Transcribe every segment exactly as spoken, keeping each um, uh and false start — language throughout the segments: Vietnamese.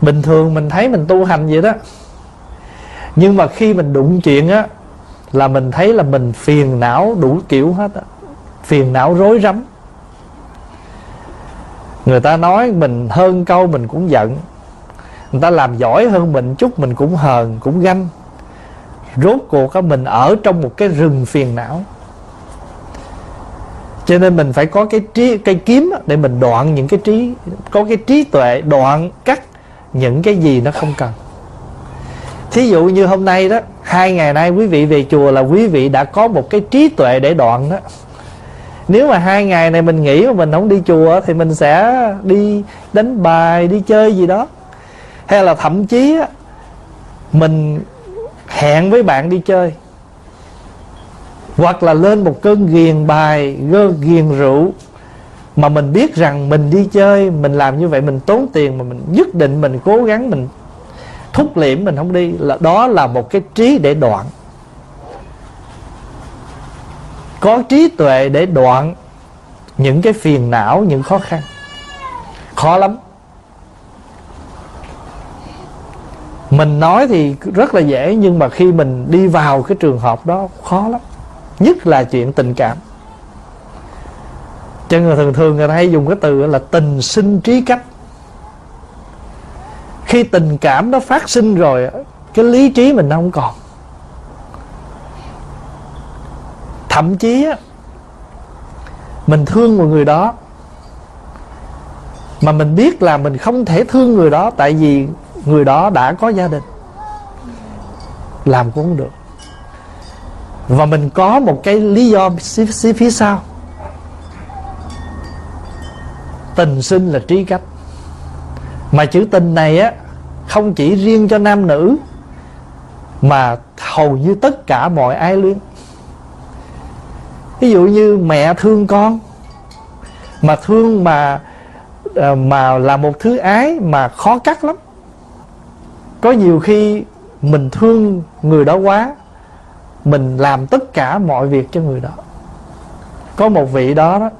Bình thường mình thấy mình tu hành vậy đó, nhưng mà khi mình đụng chuyện á là mình thấy là mình phiền não đủ kiểu hết á. Phiền não rối rắm. Người ta nói mình hơn câu mình cũng giận, người ta làm giỏi hơn mình chút mình cũng hờn, cũng ganh. Rốt cuộc á mình ở trong một cái rừng phiền não. Cho nên mình phải có cái trí, cây kiếm để mình đoạn những cái trí, có cái trí tuệ đoạn cắt những cái gì nó không cần. Thí dụ như hôm nay đó, hai ngày nay quý vị về chùa là quý vị đã có một cái trí tuệ để đoạn đó. Nếu mà hai ngày này mình nghĩ mà mình không đi chùa thì mình sẽ đi đánh bài, đi chơi gì đó. Hay là thậm chí á, mình hẹn với bạn đi chơi, hoặc là lên một cơn ghiền bài, ghiền rượu, mà mình biết rằng mình đi chơi, mình làm như vậy mình tốn tiền, mà mình nhất định mình cố gắng mình thúc liễm mình không đi, là đó là một cái trí để đoạn. Có trí tuệ để đoạn những cái phiền não, những khó khăn. Khó lắm. Mình nói thì rất là dễ, nhưng mà khi mình đi vào cái trường hợp đó khó lắm. Nhất là chuyện tình cảm. Cho người thường thường người ta hay dùng cái từ là tình sinh trí cách. Khi tình cảm nó phát sinh rồi, cái lý trí mình nó không còn. Thậm chí á, mình thương một người đó mà mình biết là mình không thể thương người đó, tại vì người đó đã có gia đình, làm cũng không được. Và mình có một cái lý do phía sau. Tình sinh là trí cách. Mà chữ tình này á không chỉ riêng cho nam nữ, mà hầu như tất cả mọi ái luyến. Ví dụ như mẹ thương con, mà thương mà mà là một thứ ái mà khó cắt lắm. Có nhiều khi mình thương người đó quá, mình làm tất cả mọi việc cho người đó. Có một vị đó đó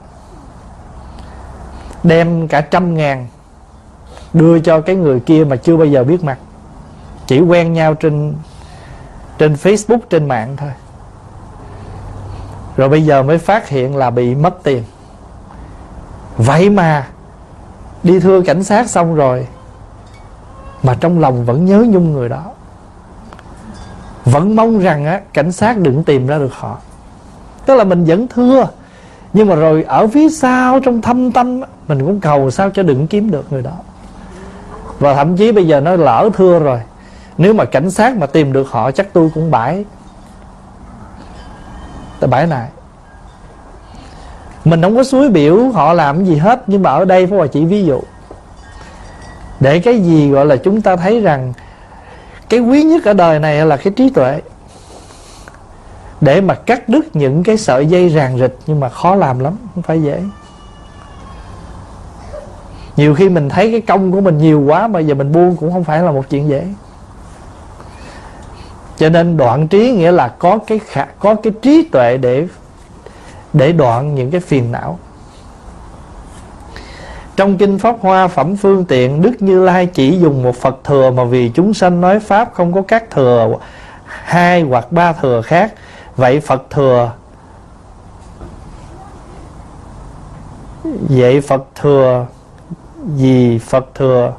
đem cả trăm ngàn đưa cho cái người kia mà chưa bao giờ biết mặt, chỉ quen nhau trên trên Facebook, trên mạng thôi. Rồi bây giờ mới phát hiện là bị mất tiền. Vậy mà đi thưa cảnh sát xong rồi mà trong lòng vẫn nhớ nhung người đó, vẫn mong rằng á, cảnh sát đừng tìm ra được họ. Tức là mình vẫn thưa, nhưng mà rồi ở phía sau trong thâm tâm mình cũng cầu sao cho đừng kiếm được người đó. Và thậm chí bây giờ nó lỡ thưa rồi, nếu mà cảnh sát mà tìm được họ chắc tôi cũng bãi Tại bãi này. Mình không có xúi biểu họ làm gì hết, nhưng mà ở đây phải là chỉ ví dụ, để cái gì gọi là chúng ta thấy rằng cái quý nhất ở đời này là cái trí tuệ, để mà cắt đứt những cái sợi dây ràng rịch. Nhưng mà khó làm lắm, không phải dễ. Nhiều khi mình thấy cái công của mình nhiều quá mà giờ mình buông cũng không phải là một chuyện dễ. Cho nên đoạn trí nghĩa là có cái khả, có cái trí tuệ để để đoạn những cái phiền não. Trong Kinh Pháp Hoa Phẩm Phương Tiện, Đức Như Lai chỉ dùng một Phật thừa, mà vì chúng sanh nói Pháp không có các thừa hai hoặc ba thừa khác. Vậy Phật thừa Vậy Phật thừa gì? Phật thừa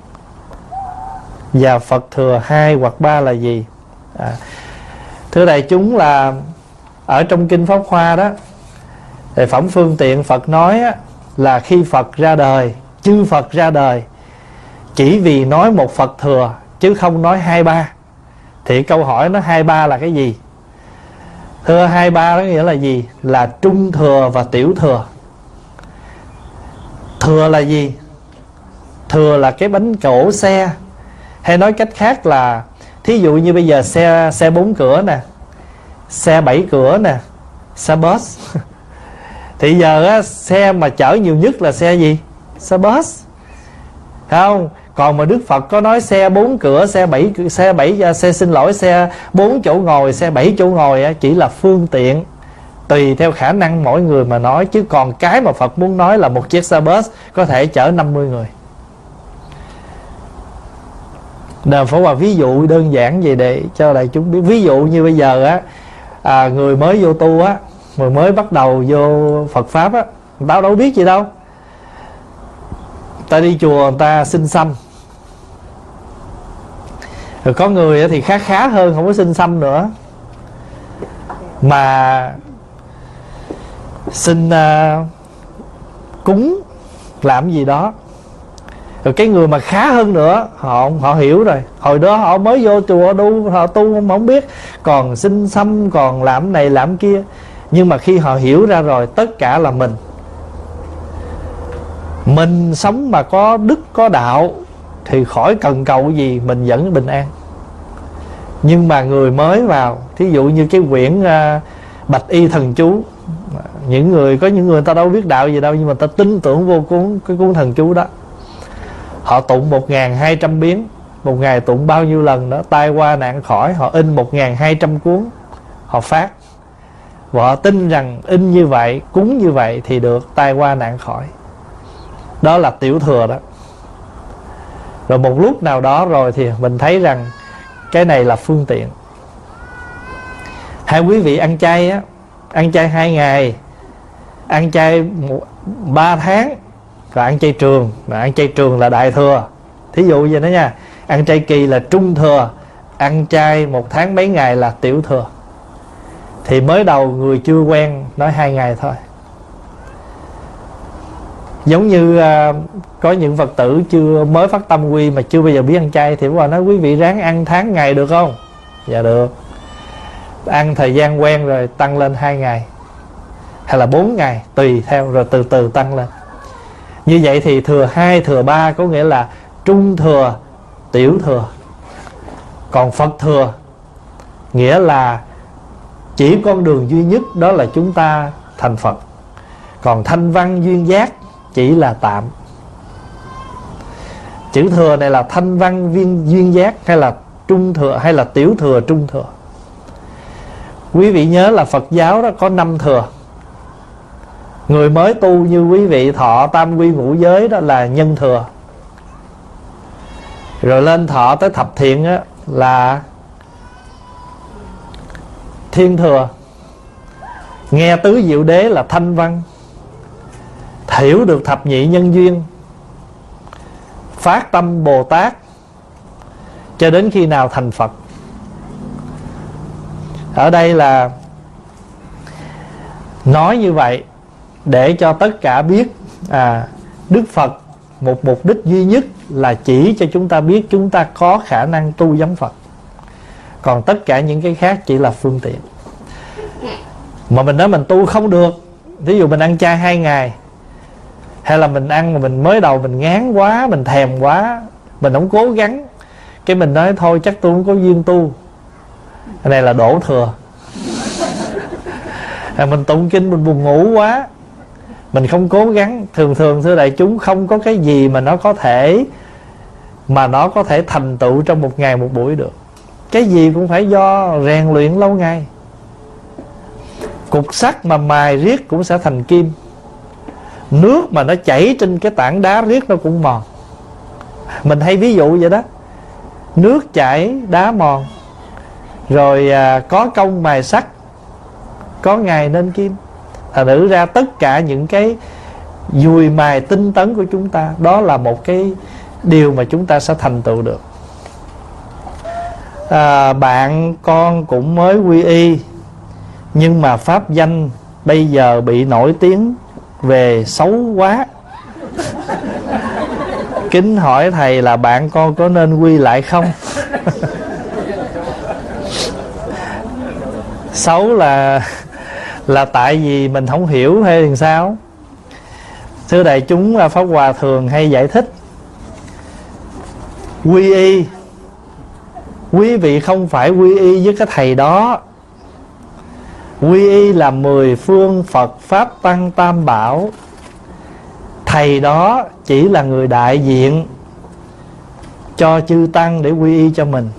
và Phật thừa hai hoặc ba là gì? à, Thưa đại chúng, là ở trong Kinh Pháp Hoa đó, thì Phẩm Phương Tiện Phật nói á, là khi Phật ra đời, chư Phật ra đời chỉ vì nói một Phật thừa chứ không nói hai ba. Thì câu hỏi nó hai ba là cái gì? Thưa, hai ba đó nghĩa là gì? Là trung thừa và tiểu thừa. Thừa là gì? Thừa là cái bánh cổ xe. Hay nói cách khác là, thí dụ như bây giờ xe xe bốn cửa nè, xe bảy cửa nè, xe bus. Thì giờ á, xe mà chở nhiều nhất là xe gì? Xe bus, thấy không? Còn mà Đức Phật có nói xe bốn cửa, xe bảy xe bảy xe xin lỗi xe bốn chỗ ngồi, xe bảy chỗ ngồi á, chỉ là phương tiện tùy theo khả năng mỗi người mà nói. Chứ còn cái mà Phật muốn nói là một chiếc xe bus có thể chở năm mươi người. Đà Phổ Hòa ví dụ đơn giản vậy để cho đại chúng biết. Ví dụ như bây giờ á, à, người mới vô tu á, người mới bắt đầu vô Phật Pháp á, người ta đâu biết gì đâu. Ta đi chùa người ta xin xăm, rồi có người thì khá khá hơn, không có xin xăm nữa, mà xin uh, cúng làm gì đó. Rồi cái người mà khá hơn nữa, họ họ hiểu rồi, hồi đó họ mới vô chùa tu, họ tu không, không biết, còn xin xăm, còn làm này làm kia. Nhưng mà khi họ hiểu ra rồi, tất cả là mình Mình sống mà có đức có đạo thì khỏi cần cầu gì, mình vẫn bình an. Nhưng mà người mới vào, thí dụ như cái quyển uh, Bạch Y Thần Chú, những người có những người ta đâu biết đạo gì đâu, nhưng mà ta tin tưởng vô cuốn cái cuốn thần chú đó. Họ tụng một ngàn hai trăm biến, một ngày tụng bao nhiêu lần đó, tai qua nạn khỏi. Họ in một ngàn hai trăm cuốn, họ phát. Và họ tin rằng in như vậy, cúng như vậy thì được tai qua nạn khỏi. Đó là tiểu thừa đó. Rồi một lúc nào đó rồi thì mình thấy rằng cái này là phương tiện. Hai quý vị ăn chay á, ăn chay hai ngày, ăn chay ba tháng, rồi ăn chay trường. Rồi ăn chay trường là đại thừa, thí dụ vậy đó nha. Ăn chay kỳ là trung thừa, ăn chay một tháng mấy ngày là tiểu thừa. Thì mới đầu người chưa quen nói hai ngày thôi. Giống như uh, có những Phật tử chưa mới phát tâm quy mà chưa bao giờ biết ăn chay, thì bà nói quý vị ráng ăn tháng ngày được không? Dạ được. Ăn thời gian quen rồi tăng lên hai ngày hay là bốn ngày, tùy theo, rồi từ từ tăng lên. Như vậy thì thừa hai, thừa ba có nghĩa là trung thừa, tiểu thừa. Còn Phật thừa nghĩa là chỉ con đường duy nhất, đó là chúng ta thành Phật. Còn thanh văn duyên giác chỉ là tạm. Chữ thừa này là thanh văn duyên, duyên giác, hay là trung thừa, hay là tiểu thừa trung thừa. Quý vị nhớ là Phật giáo đó có năm thừa. Người mới tu như quý vị thọ tam quy ngũ giới đó là nhân thừa. Rồi lên thọ tới thập thiện á, là thiên thừa. Nghe tứ diệu đế là thanh văn. Hiểu được thập nhị nhân duyên, phát tâm Bồ Tát, cho đến khi nào thành Phật. Ở đây là nói như vậy để cho tất cả biết à, Đức Phật một mục đích duy nhất là chỉ cho chúng ta biết chúng ta có khả năng tu giống Phật. Còn tất cả những cái khác chỉ là phương tiện. Mà mình nói mình tu không được, ví dụ mình ăn chay hai ngày, hay là mình ăn mà mình mới đầu mình ngán quá, mình thèm quá, mình không cố gắng, cái mình nói thôi chắc tôi không có duyên tu. Cái này là đổ thừa. À, mình tụng kinh mình buồn ngủ quá, mình không cố gắng. Thường thường thưa đại chúng, không có cái gì mà nó có thể Mà nó có thể thành tựu trong một ngày một buổi được. Cái gì cũng phải do rèn luyện lâu ngày. Cục sắt mà mài riết cũng sẽ thành kim. Nước mà nó chảy trên cái tảng đá riết nó cũng mòn. Mình hay ví dụ vậy đó. Nước chảy đá mòn. Rồi à, có công mài sắt, có ngày nên kim. Thành thử ra tất cả những cái dùi mài tinh tấn của chúng ta, đó là một cái điều mà chúng ta sẽ thành tựu được. à, Bạn con cũng mới quy y, nhưng mà pháp danh bây giờ bị nổi tiếng về xấu quá. Kính hỏi thầy là bạn con có nên quy lại không? Xấu là là tại vì mình không hiểu hay làm sao? Thưa đại chúng, Pháp Hòa thường hay giải thích quy y, quý vị không phải quy y với cái thầy đó. Quy y là mười phương Phật Pháp Tăng Tam Bảo. Thầy đó chỉ là người đại diện cho chư Tăng để quy y cho mình.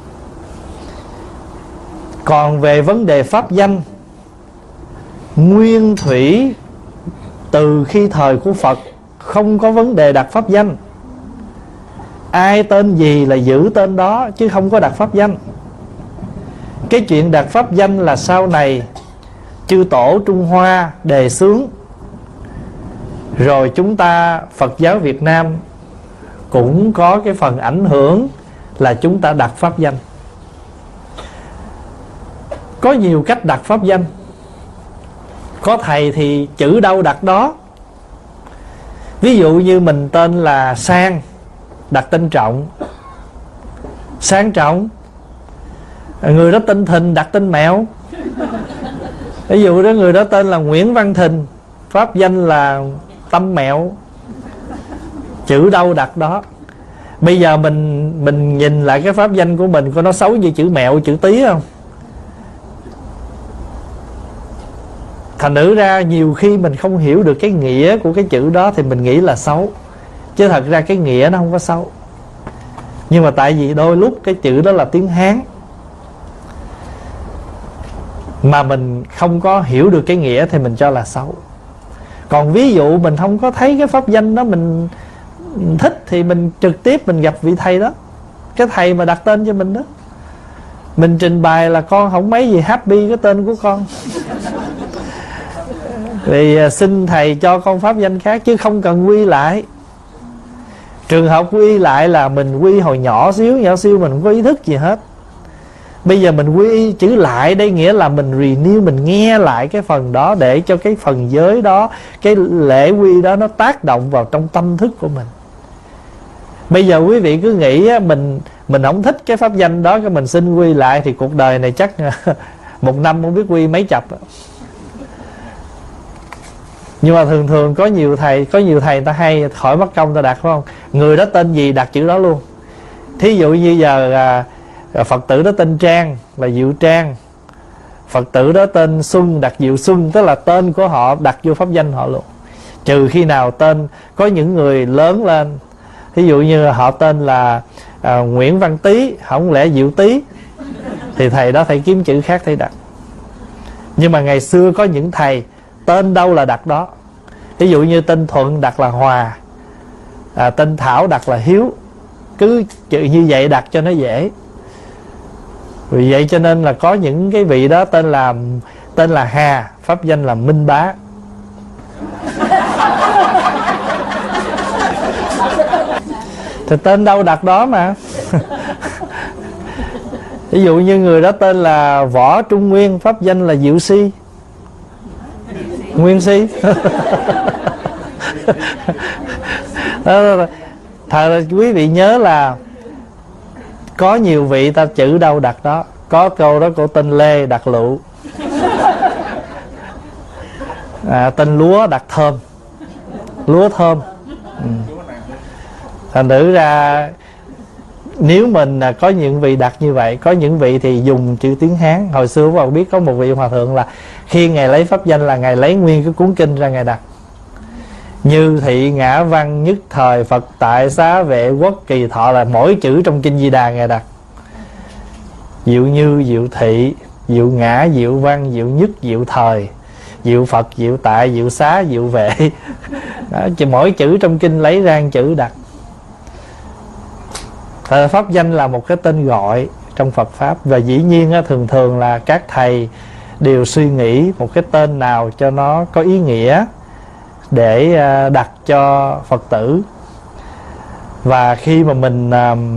Còn về vấn đề pháp danh, nguyên thủy từ khi thời của Phật không có vấn đề đặt pháp danh. ai tên gì là giữ tên đó, chứ không có đặt pháp danh. Cái chuyện đặt pháp danh là sau này chư tổ Trung Hoa đề xướng, rồi chúng ta Phật giáo Việt Nam cũng có cái phần ảnh hưởng là chúng ta đặt pháp danh. Có nhiều cách đặt pháp danh. Có thầy thì chữ đâu đặt đó. Ví dụ như mình tên là Sang, đặt tên Trọng, Sang Trọng. Người đó tên Thìn, đặt tên Mẹo. Ví dụ đó người đó tên là Nguyễn Văn Thìn, pháp danh là Tâm Mẹo. Chữ đâu đặt đó. Bây giờ mình mình nhìn lại cái pháp danh của mình, có nó xấu như chữ Mẹo, chữ Tý không? Thành nữ ra nhiều khi mình không hiểu được cái nghĩa của cái chữ đó thì mình nghĩ là xấu, chứ thật ra cái nghĩa nó không có xấu. Nhưng mà tại vì đôi lúc cái chữ đó là tiếng Hán mà mình không có hiểu được cái nghĩa thì mình cho là xấu. Còn ví dụ mình không có thấy cái pháp danh đó mình thích thì mình trực tiếp mình gặp vị thầy đó, cái thầy mà đặt tên cho mình đó, mình trình bày là con không mấy gì happy cái tên của con thì xin thầy cho con pháp danh khác, chứ không cần quy lại. Trường hợp quy lại là mình quy hồi nhỏ xíu, nhỏ xíu mình không có ý thức gì hết. Bây giờ mình quy chữ lại đây nghĩa là mình renew, mình nghe lại cái phần đó để cho cái phần giới đó, cái lễ quy đó nó tác động vào trong tâm thức của mình. Bây giờ quý vị cứ nghĩ á, mình mình không thích cái pháp danh đó, cái mình xin quy lại thì cuộc đời này chắc một năm không biết quy mấy chập. Nhưng mà thường thường có nhiều thầy Có nhiều thầy ta hay khỏi mất công ta đặt, phải không? Người đó tên gì đặt chữ đó luôn. Thí dụ như giờ à, Phật tử đó tên Trang là Diệu Trang, Phật tử đó tên Xuân đặt Diệu Xuân, tức là tên của họ đặt vô pháp danh họ luôn. Trừ khi nào tên có những người lớn lên, thí dụ như họ tên là à, Nguyễn Văn Tý, không lẽ Diệu Tý, thì thầy đó thầy kiếm chữ khác thầy đặt. Nhưng mà ngày xưa có những thầy tên đâu là đặt đó. Ví dụ như tên Thuận đặt là Hòa, à, tên Thảo đặt là Hiếu. Cứ chữ như vậy đặt cho nó dễ. Vì vậy cho nên là có những cái vị đó tên là Tên là Hà, pháp danh là Minh Bá. Thì tên đâu đặt đó mà. Ví dụ như người đó tên là Võ Trung Nguyên, pháp danh là Diệu Si, Nguyên Si. Thật ra quý vị nhớ là có nhiều vị ta chữ đâu đặt đó. Có câu đó của tên Lê đặt Lụ, à, tên Lúa đặt Thơm, Lúa Thơm. ừ. Thành thử ra nếu mình có những vị đặt như vậy, có những vị thì dùng chữ tiếng Hán. Hồi xưa các bạn biết có một vị hòa thượng là khi ngài lấy pháp danh là ngài lấy nguyên cái cuốn kinh ra ngài đặt: Như thị ngã văn nhất thời Phật tại xá vệ quốc kỳ thọ, là mỗi chữ trong kinh Di Đà ngài đặt. Diệu như, diệu thị, diệu ngã, diệu văn, diệu nhất, diệu thời, diệu Phật, diệu tại, diệu xá, diệu vệ. Đó, chỉ mỗi chữ trong kinh lấy ra một chữ đặt. Thật pháp danh là một cái tên gọi trong Phật Pháp. Và dĩ nhiên á, thường thường là các thầy đều suy nghĩ một cái tên nào cho nó có ý nghĩa để đặt cho Phật tử. Và khi mà mình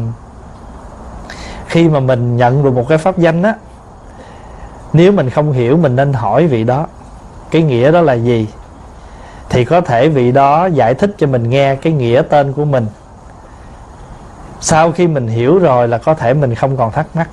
Khi mà mình nhận được một cái pháp danh á, nếu mình không hiểu mình nên hỏi vị đó cái nghĩa đó là gì, thì có thể vị đó giải thích cho mình nghe cái nghĩa tên của mình. Sau khi mình hiểu rồi là có thể mình không còn thắc mắc.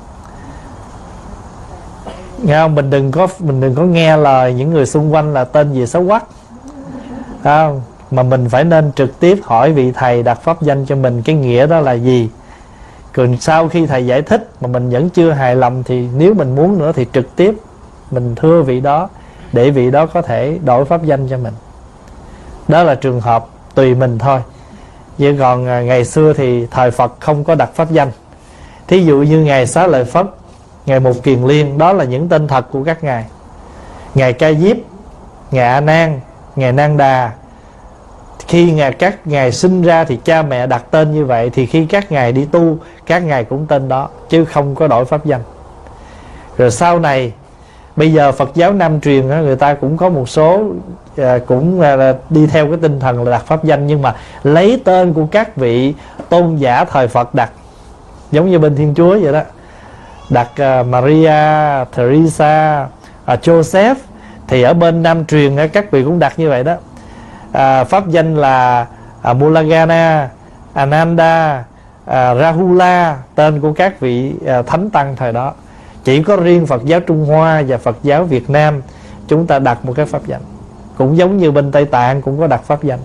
Nghe không? Mình đừng có mình đừng có nghe lời những người xung quanh là tên gì xấu quắc, không? Mà mình phải nên trực tiếp hỏi vị thầy đặt pháp danh cho mình cái nghĩa đó là gì. Còn sau khi thầy giải thích mà mình vẫn chưa hài lòng thì nếu mình muốn nữa thì trực tiếp mình thưa vị đó để vị đó có thể đổi pháp danh cho mình. Đó là trường hợp tùy mình thôi. Chứ còn ngày xưa thì thời Phật không có đặt pháp danh. Thí dụ như Ngài Xá Lợi Phất, Ngài Mục Kiền Liên, đó là những tên thật của các ngài. Ngài Ca Diếp, Ngài A Nan, Ngài Nan Đà, khi ngài, các ngài sinh ra thì cha mẹ đặt tên như vậy, thì khi các ngài đi tu, các ngài cũng tên đó, chứ không có đổi pháp danh. Rồi sau này, bây giờ Phật giáo Nam truyền người ta cũng có một số à, cũng à, đi theo cái tinh thần là đặt pháp danh, nhưng mà lấy tên của các vị tôn giả thời Phật đặt, giống như bên Thiên Chúa vậy đó, đặt uh, Maria, Teresa, uh, Joseph. Thì ở bên Nam truyền uh, các vị cũng đặt như vậy đó. uh, Pháp danh là uh, Mulagana, Ananda, uh, Rahula, tên của các vị uh, thánh tăng thời đó. Chỉ có riêng Phật giáo Trung Hoa và Phật giáo Việt Nam chúng ta đặt một cái pháp danh. Cũng giống như bên Tây Tạng cũng có đặt pháp danh.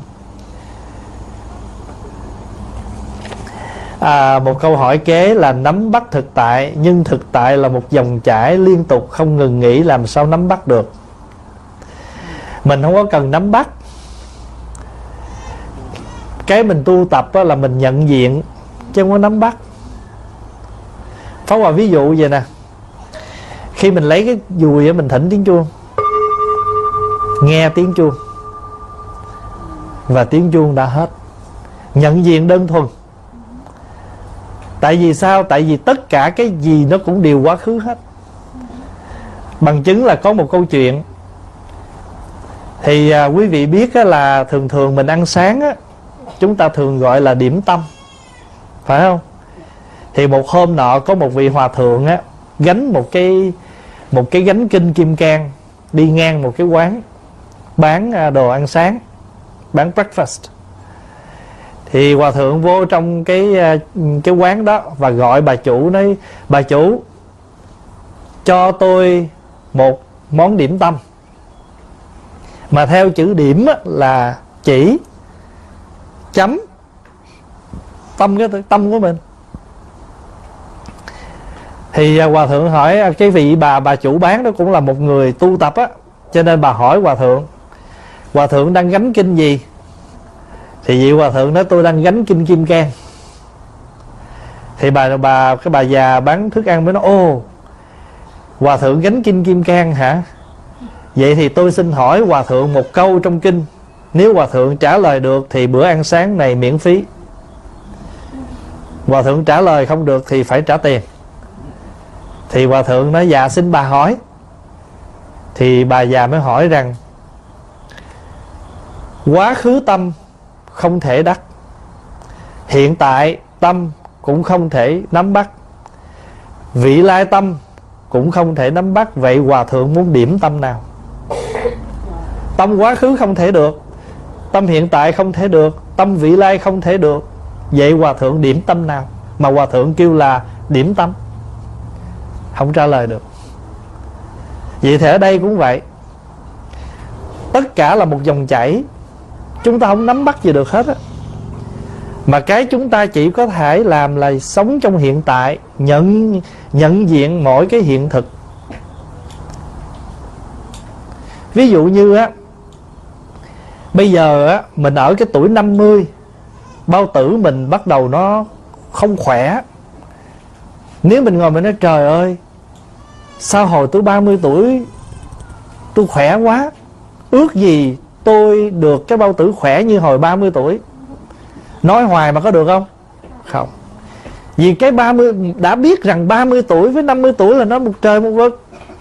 À, một câu hỏi kế là nắm bắt thực tại, nhưng thực tại là một dòng chảy liên tục không ngừng nghỉ, làm sao nắm bắt được? Mình không có cần nắm bắt. Cái mình tu tập là mình nhận diện, chứ không có nắm bắt. Pháp Hòa ví dụ vậy nè, khi mình lấy cái dùi mình thỉnh tiếng chuông, nghe tiếng chuông và tiếng chuông đã hết, nhận diện đơn thuần. Tại vì sao? Tại vì tất cả cái gì nó cũng đều quá khứ hết. Bằng chứng là có một câu chuyện. Thì à, quý vị biết á, là thường thường mình ăn sáng á, chúng ta thường gọi là điểm tâm, phải không? Thì một hôm nọ có một vị hòa thượng á, gánh một cái Một cái gánh kinh kim cang, đi ngang một cái quán bán à, đồ ăn sáng, bán breakfast. Thì hòa thượng vô trong cái cái quán đó và gọi bà chủ, nói: bà chủ, cho tôi một món điểm tâm. Mà theo chữ điểm là chỉ, chấm, tâm, cái tâm của mình. Thì hòa thượng hỏi, cái vị bà bà chủ bán đó cũng là một người tu tập á, cho nên bà hỏi hòa thượng: hòa thượng đang gánh kinh gì? Thì vị hòa thượng nói: tôi đang gánh kinh kim cang. Thì bà bà cái bà già bán thức ăn mới nói: ô, hòa thượng gánh kinh kim cang hả? Vậy thì tôi xin hỏi hòa thượng một câu trong kinh, nếu hòa thượng trả lời được thì bữa ăn sáng này miễn phí. Hòa thượng trả lời không được thì phải trả tiền. Thì hòa thượng nói: dạ xin bà hỏi. Thì bà già mới hỏi rằng: quá khứ tâm không thể đắc, hiện tại tâm cũng không thể nắm bắt, vị lai tâm cũng không thể nắm bắt. Vậy hòa thượng muốn điểm tâm nào? Tâm quá khứ không thể được, tâm hiện tại không thể được, tâm vị lai không thể được. Vậy hòa thượng điểm tâm nào? Mà hòa thượng kêu là điểm tâm, không trả lời được. Vậy thì ở đây cũng vậy, tất cả là một dòng chảy, chúng ta không nắm bắt gì được hết á. Mà cái chúng ta chỉ có thể làm là sống trong hiện tại, nhận nhận diện mỗi cái hiện thực. Ví dụ như á, bây giờ á, mình ở cái tuổi năm mươi, bao tử mình bắt đầu nó không khỏe. Nếu mình ngồi mình nói: trời ơi, sao hồi tôi ba mươi tuổi tôi khỏe quá, ước gì tôi được cái bao tử khỏe như hồi ba mươi tuổi. Nói hoài mà có được không? Không. Vì cái ba mươi, đã biết rằng ba mươi tuổi với năm mươi tuổi là nó một trời một vực.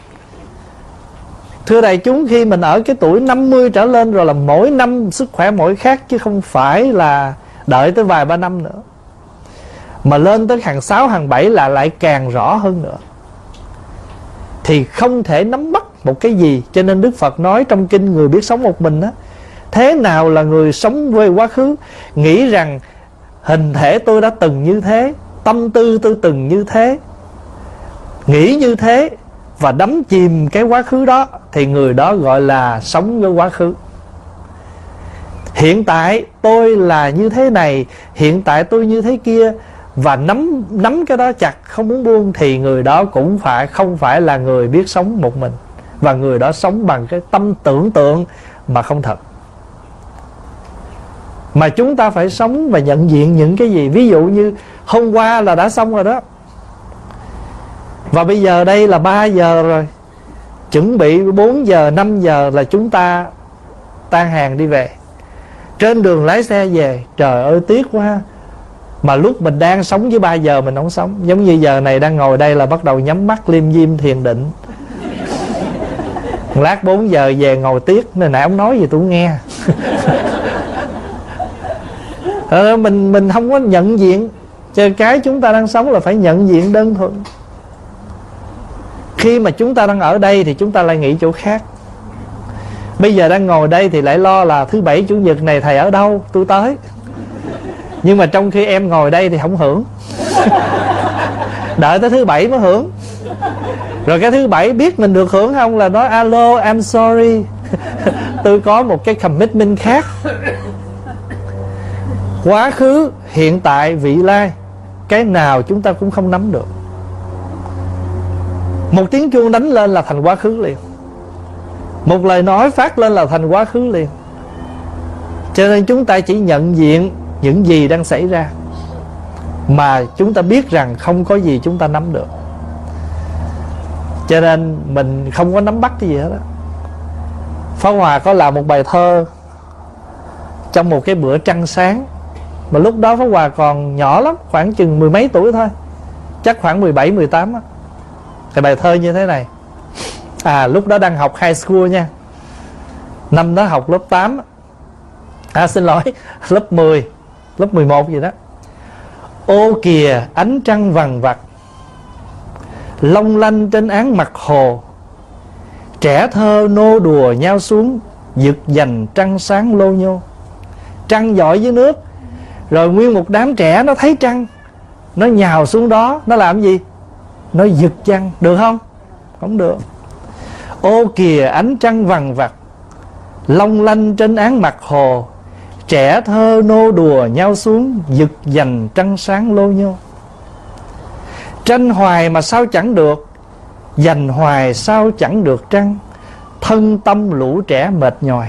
Thưa đại chúng, khi mình ở cái tuổi năm mươi trở lên rồi là mỗi năm sức khỏe mỗi khác, chứ không phải là đợi tới vài ba năm nữa. Mà lên tới hàng sáu, hàng bảy là lại càng rõ hơn nữa. Thì không thể nắm bắt một cái gì. Cho nên Đức Phật nói trong kinh người biết sống một mình á, thế nào là người sống với quá khứ? Nghĩ rằng hình thể tôi đã từng như thế, tâm tư tôi từng như thế, nghĩ như thế và đắm chìm cái quá khứ đó, thì người đó gọi là sống với quá khứ. Hiện tại tôi là như thế này, hiện tại tôi như thế kia, và nắm nắm cái đó chặt không muốn buông, thì người đó cũng phải không phải là người biết sống một mình. Và người đó sống bằng cái tâm tưởng tượng mà không thật. Mà chúng ta phải sống và nhận diện những cái gì. Ví dụ như hôm qua là đã xong rồi đó, và bây giờ đây là ba giờ rồi, chuẩn bị bốn giờ, năm giờ là chúng ta tan hàng đi về. Trên đường lái xe về, trời ơi tiếc quá, mà lúc mình đang sống với ba giờ mình không sống. Giống như giờ này đang ngồi đây là bắt đầu nhắm mắt liêm diêm thiền định. Lát bốn giờ về ngồi tiếc, nên nãy ông nói gì tôi nghe. ờ, mình mình không có nhận diện. Cho cái chúng ta đang sống là phải nhận diện đơn thuần. Khi mà chúng ta đang ở đây thì chúng ta lại nghĩ chỗ khác. Bây giờ đang ngồi đây thì lại lo là thứ bảy chủ nhật này thầy ở đâu, tôi tới. Nhưng mà trong khi em ngồi đây thì không hưởng. Đợi tới thứ bảy mới hưởng. Rồi cái thứ bảy biết mình được hưởng không là nói alo, I'm sorry, tôi có một cái commitment khác. Quá khứ, hiện tại, vị lai, cái nào chúng ta cũng không nắm được. Một tiếng chuông đánh lên là thành quá khứ liền. Một lời nói phát lên là thành quá khứ liền. Cho nên chúng ta chỉ nhận diện những gì đang xảy ra, mà chúng ta biết rằng không có gì chúng ta nắm được. Cho nên mình không có nắm bắt cái gì hết đó. Pháp Hòa có làm một bài thơ trong một cái bữa trăng sáng, mà lúc đó Pháp Hòa còn nhỏ lắm, khoảng chừng mười mấy tuổi thôi, chắc khoảng mười bảy, mười tám á. Cái bài thơ như thế này. À lúc đó đang học high school nha. Năm đó học lớp tám. À xin lỗi, lớp mười, lớp mười một gì đó. Ô kìa ánh trăng vằng vặc, long lanh trên áng mặt hồ, trẻ thơ nô đùa nhau xuống, giật giành trăng sáng lô nhô. Trăng dọi dưới nước, rồi nguyên một đám trẻ nó thấy trăng, nó nhào xuống đó, nó làm gì? Nó giật trăng, được không? Không được. Ô kìa ánh trăng vằng vặc, long lanh trên áng mặt hồ, trẻ thơ nô đùa nhau xuống, giật giành trăng sáng lô nhô. Tranh hoài mà sao chẳng được, giành hoài sao chẳng được trăng, thân tâm lũ trẻ mệt nhòi.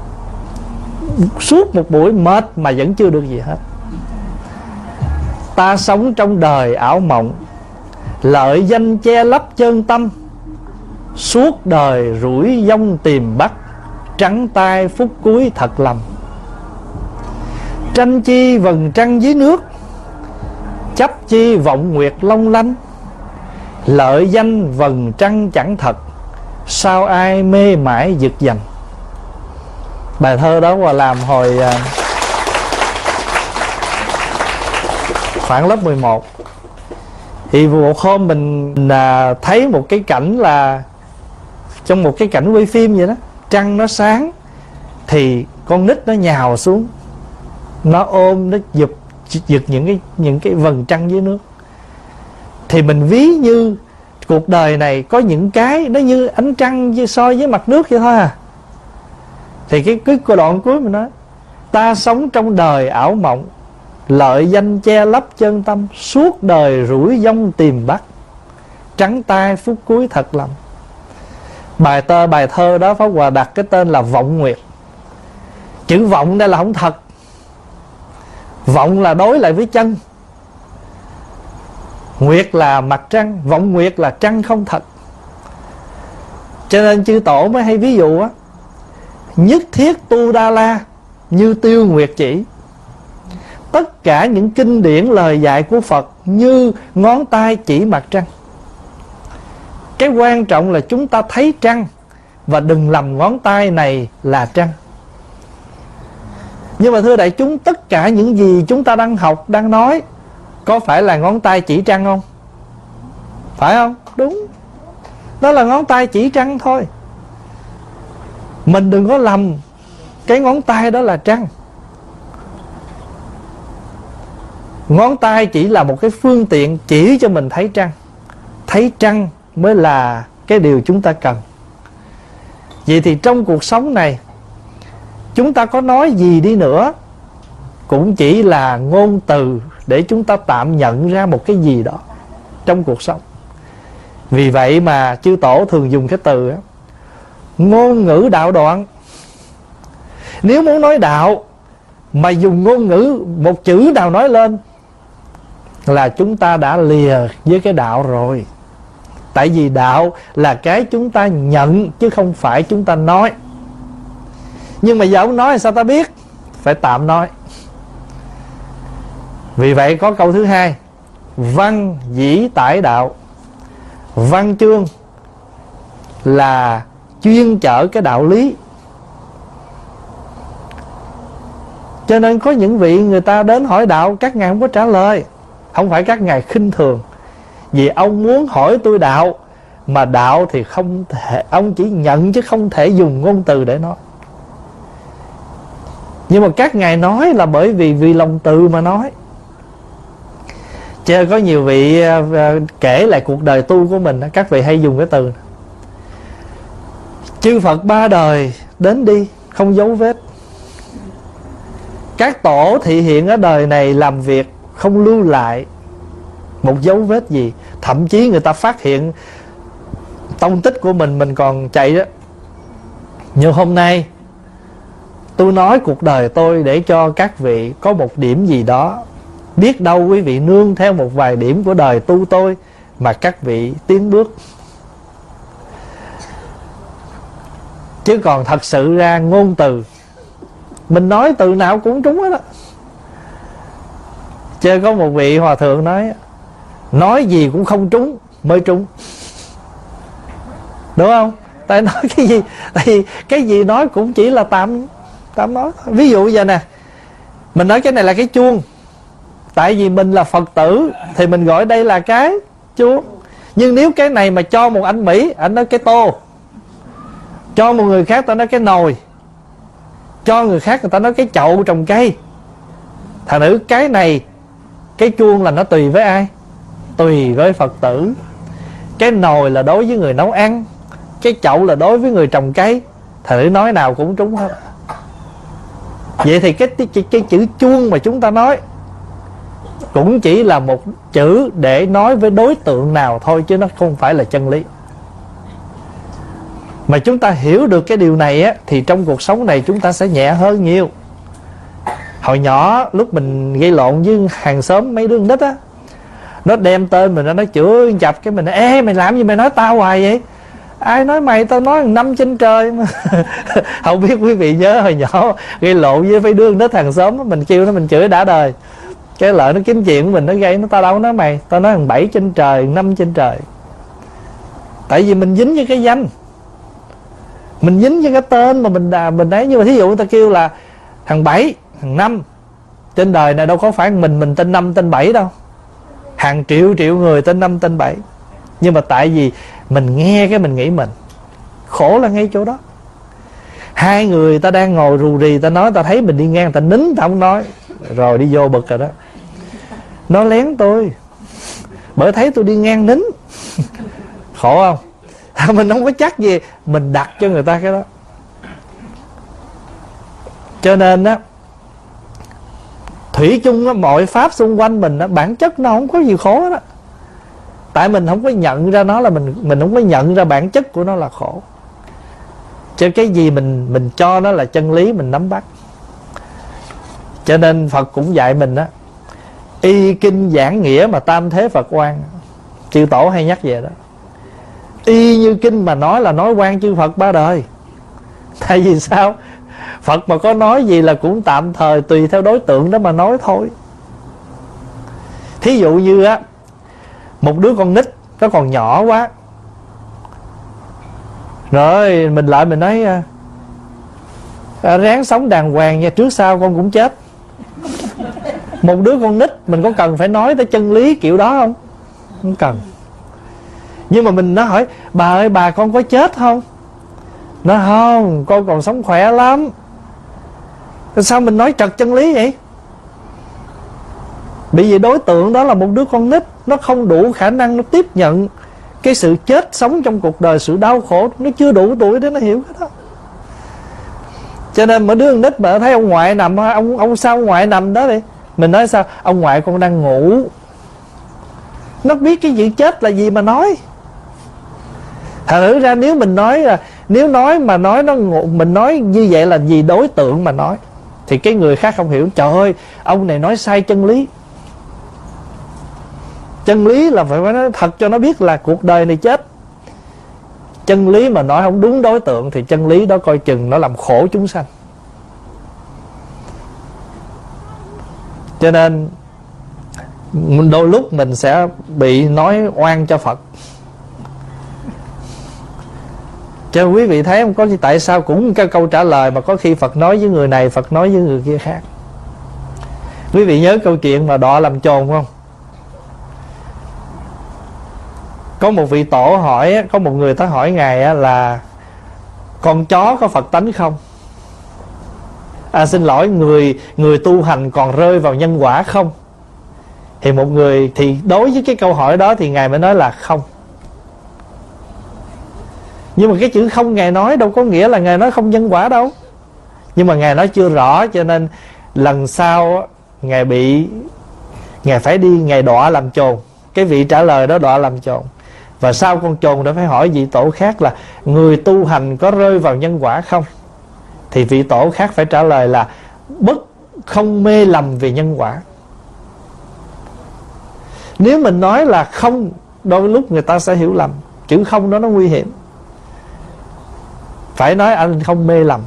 Suốt một buổi mệt mà vẫn chưa được gì hết. Ta sống trong đời ảo mộng, lợi danh che lấp chân tâm, suốt đời rủi dông tìm bắt, trắng tay phút cuối thật lầm. Tranh chi vầng trăng dưới nước, chấp chi vọng nguyệt long lanh, lợi danh vầng trăng chẳng thật, sao ai mê mãi giật giành. Bài thơ đó Hòa làm hồi uh, khoảng lớp mười một. Thì một hôm mình uh, thấy một cái cảnh là trong một cái cảnh quay phim vậy đó, trăng nó sáng thì con nít nó nhào xuống, nó ôm, nó giật giật những cái những cái vầng trăng dưới nước. Thì mình ví như cuộc đời này có những cái nó như ánh trăng soi với mặt nước vậy thôi à. Thì cái cái đoạn cuối mình nói, ta sống trong đời ảo mộng, lợi danh che lấp chân tâm, suốt đời rủi dông tìm bắt, trắng tay phút cuối thật lầm. Bài tơ bài thơ đó Pháp Hòa đặt cái tên là Vọng Nguyệt. Chữ vọng đây là không thật. Vọng là đối lại với chân, nguyệt là mặt trăng, vọng nguyệt là trăng không thật. Cho nên chư tổ mới hay ví dụ á, nhất thiết tu đa la như tiêu nguyệt chỉ. Tất cả những kinh điển lời dạy của Phật như ngón tay chỉ mặt trăng. Cái quan trọng là chúng ta thấy trăng, và đừng lầm ngón tay này là trăng. Nhưng mà thưa đại chúng, tất cả những gì chúng ta đang học, đang nói, có phải là ngón tay chỉ trăng không? Phải không? Đúng. Đó là ngón tay chỉ trăng thôi. Mình đừng có lầm cái ngón tay đó là trăng. Ngón tay chỉ là một cái phương tiện chỉ cho mình thấy trăng. Thấy trăng mới là cái điều chúng ta cần. Vậy thì trong cuộc sống này, chúng ta có nói gì đi nữa cũng chỉ là ngôn từ để chúng ta tạm nhận ra một cái gì đó trong cuộc sống. Vì vậy mà chư tổ thường dùng cái từ đó, ngôn ngữ đạo đoạn. Nếu muốn nói đạo mà dùng ngôn ngữ một chữ nào nói lên là chúng ta đã lìa với cái đạo rồi. Tại vì đạo là cái chúng ta nhận chứ không phải chúng ta nói. Nhưng mà giờ ông nói sao ta biết? phải tạm nói. Vì vậy có câu thứ hai: văn dĩ tải đạo. Văn chương là chuyên chở cái đạo lý. Cho nên có những vị người ta đến hỏi đạo, các ngài không có trả lời. Không phải các ngài khinh thường, vì ông muốn hỏi tôi đạo, mà đạo thì không thể, ông chỉ nhận chứ không thể dùng ngôn từ để nói. Nhưng mà các ngài nói là bởi vì vì lòng từ mà nói. Chứ có nhiều vị kể lại cuộc đời tu của mình, các vị hay dùng cái từ: chư Phật ba đời đến đi không dấu vết. Các tổ thị hiện ở đời này làm việc không lưu lại một dấu vết gì. Thậm chí người ta phát hiện tông tích của mình mình còn chạy đó. Như hôm nay tôi nói cuộc đời tôi để cho các vị có một điểm gì đó, biết đâu quý vị nương theo một vài điểm của đời tu tôi mà các vị tiến bước. Chứ còn thật sự ra ngôn từ mình nói từ nào cũng trúng hết đó. Chứ có một vị hòa thượng nói: nói gì cũng không trúng mới trúng. Đúng không? Tại nói cái gì, tại cái gì nói cũng chỉ là tạm tạm nói. Ví dụ giờ nè, mình nói cái này là cái chuông, tại vì mình là Phật tử thì mình gọi đây là cái chuông. Nhưng nếu cái này mà cho một anh Mỹ, anh nói cái tô, cho một người khác ta nói cái nồi, cho người khác người ta nói cái chậu trồng cây. Thành nữ cái này, cái chuông là nó tùy với ai? Tùy với Phật tử. Cái nồi là đối với người nấu ăn, cái chậu là đối với người trồng cây. Thành nữ nói nào cũng trúng hết. Vậy thì cái, cái, cái chữ chuông mà chúng ta nói cũng chỉ là một chữ để nói với đối tượng nào thôi, chứ nó không phải là chân lý. Mà chúng ta hiểu được cái điều này á, thì trong cuộc sống này chúng ta sẽ nhẹ hơn nhiều. Hồi nhỏ lúc mình gây lộn với hàng xóm mấy đứa con nít á, nó đem tên mình ra nó chửi chập, cái mình nói: ê mày làm gì mày nói tao hoài vậy? Ai nói mày? Tao nói năm trên trời mà. Không biết quý vị nhớ hồi nhỏ gây lộn với mấy đứa con nít hàng xóm, mình kêu nó, mình chửi đã đời. Cái lợi nó kiếm chuyện của mình, nó gây nó: tao đâu nói mày, tao nói thằng bảy trên trời, năm trên trời. Tại vì mình dính với cái danh, mình dính với cái tên mà mình đà, mình ấy. Nhưng mà thí dụ người ta kêu là thằng bảy, thằng năm, trên đời này đâu có phải mình mình tên năm tên bảy đâu, hàng triệu triệu người tên năm tên bảy. Nhưng mà tại vì mình nghe cái mình nghĩ mình khổ là ngay chỗ đó. Hai người ta đang ngồi rù rì, ta nói, ta thấy mình đi ngang, ta nín, ta không nói, rồi đi vô bực rồi đó. Nó lén tôi, bởi thấy tôi đi ngang nín. Khổ không? Mình không có chắc gì, mình đặt cho người ta cái đó. Cho nên á, thủy chung á, mọi pháp xung quanh mình á, bản chất nó không có gì khổ đó. Tại mình không có nhận ra nó là mình mình không có nhận ra bản chất của nó là khổ. Chứ cái gì mình mình cho nó là chân lý, mình nắm bắt. Cho nên Phật cũng dạy mình á, y kinh giảng nghĩa mà tam thế Phật oan. Chư Tổ hay nhắc về đó. Y như kinh mà nói là nói oan chư Phật ba đời. Tại vì sao? Phật mà có nói gì là cũng tạm thời, tùy theo đối tượng đó mà nói thôi. Thí dụ như á, một đứa con nít nó còn nhỏ quá, rồi mình lại mình nói: à, ráng sống đàng hoàng nha, trước sau con cũng chết. Một đứa con nít mình có cần phải nói tới chân lý kiểu đó không? Không cần. Nhưng mà mình nó hỏi: bà ơi bà con có chết không? Nó không, con còn sống khỏe lắm. Sao mình nói trật chân lý vậy? Bởi vì đối tượng đó là một đứa con nít, nó không đủ khả năng nó tiếp nhận cái sự chết sống trong cuộc đời, sự đau khổ. Nó chưa đủ tuổi để nó hiểu cái đó. Cho nên mỗi đứa con nít mà thấy ông ngoại nằm, ông ông sao ông ngoại nằm đó đi, mình nói sao? Ông ngoại con đang ngủ. Nó biết cái gì chết là gì mà nói. Thật thử ra nếu mình nói là, nếu nói mà nói nó ngủ, mình nói như vậy là vì đối tượng mà nói, thì cái người khác không hiểu. Trời ơi, ông này nói sai chân lý. Chân lý là phải nói thật cho nó biết là cuộc đời này chết. Chân lý mà nói không đúng đối tượng thì chân lý đó coi chừng nó làm khổ chúng sanh. Cho nên đôi lúc mình sẽ bị nói oan cho Phật. Cho quý vị thấy không, có tại sao cũng cái câu trả lời mà có khi Phật nói với người này, Phật nói với người kia khác. Quý vị nhớ câu chuyện mà đọa làm chồn không? Có một vị tổ hỏi, có một người ta hỏi Ngài là con chó có Phật tánh không? À xin lỗi, người người tu hành còn rơi vào nhân quả không? Thì một người, thì đối với cái câu hỏi đó thì Ngài mới nói là không. Nhưng mà cái chữ không Ngài nói đâu có nghĩa là Ngài nói không nhân quả đâu. Nhưng mà Ngài nói chưa rõ, cho nên lần sau Ngài bị Ngài phải đi, Ngài đọa làm chồn. Cái vị trả lời đó đọa làm chồn. Và sau con chồn đó phải hỏi vị tổ khác là người tu hành có rơi vào nhân quả không? Thì vị tổ khác phải trả lời là bất không mê lầm về nhân quả. Nếu mình nói là không, đôi lúc người ta sẽ hiểu lầm. Chữ không đó nó nguy hiểm. Phải nói anh không mê lầm.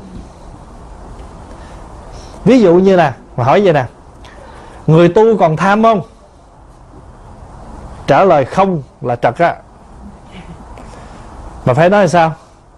Ví dụ như nè, mà hỏi vậy nè, người tu còn tham không? Trả lời không là trật á. Mà phải nói là sao?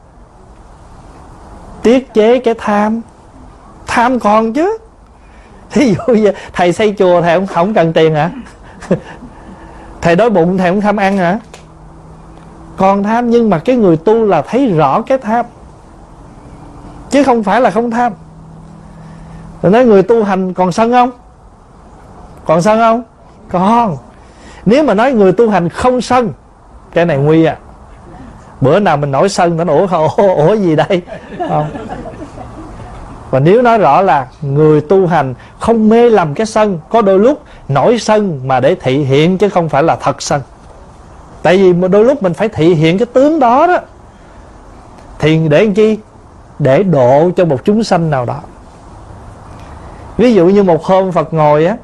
Tiết chế cái tham. Tham còn chứ. Thí dụ như thầy xây chùa, thầy không, không cần tiền hả? Thầy đói bụng thầy không tham ăn hả? Còn tham, nhưng mà cái người tu là thấy rõ cái tham, chứ không phải là không tham. Rồi nói người tu hành còn sân không? Còn sân không? Còn. Nếu mà nói người tu hành không sân, cái này nguy à. Bữa nào mình nổi sân, nó ủa, ủa, ủa gì đây? Không. Và nếu nói rõ là người tu hành không mê lầm cái sân, có đôi lúc nổi sân mà để thị hiện chứ không phải là thật sân. Tại vì đôi lúc mình phải thị hiện cái tướng đó đó. Thì để làm chi? Để độ cho một chúng sanh nào đó. Ví dụ như một hôm Phật ngồi á,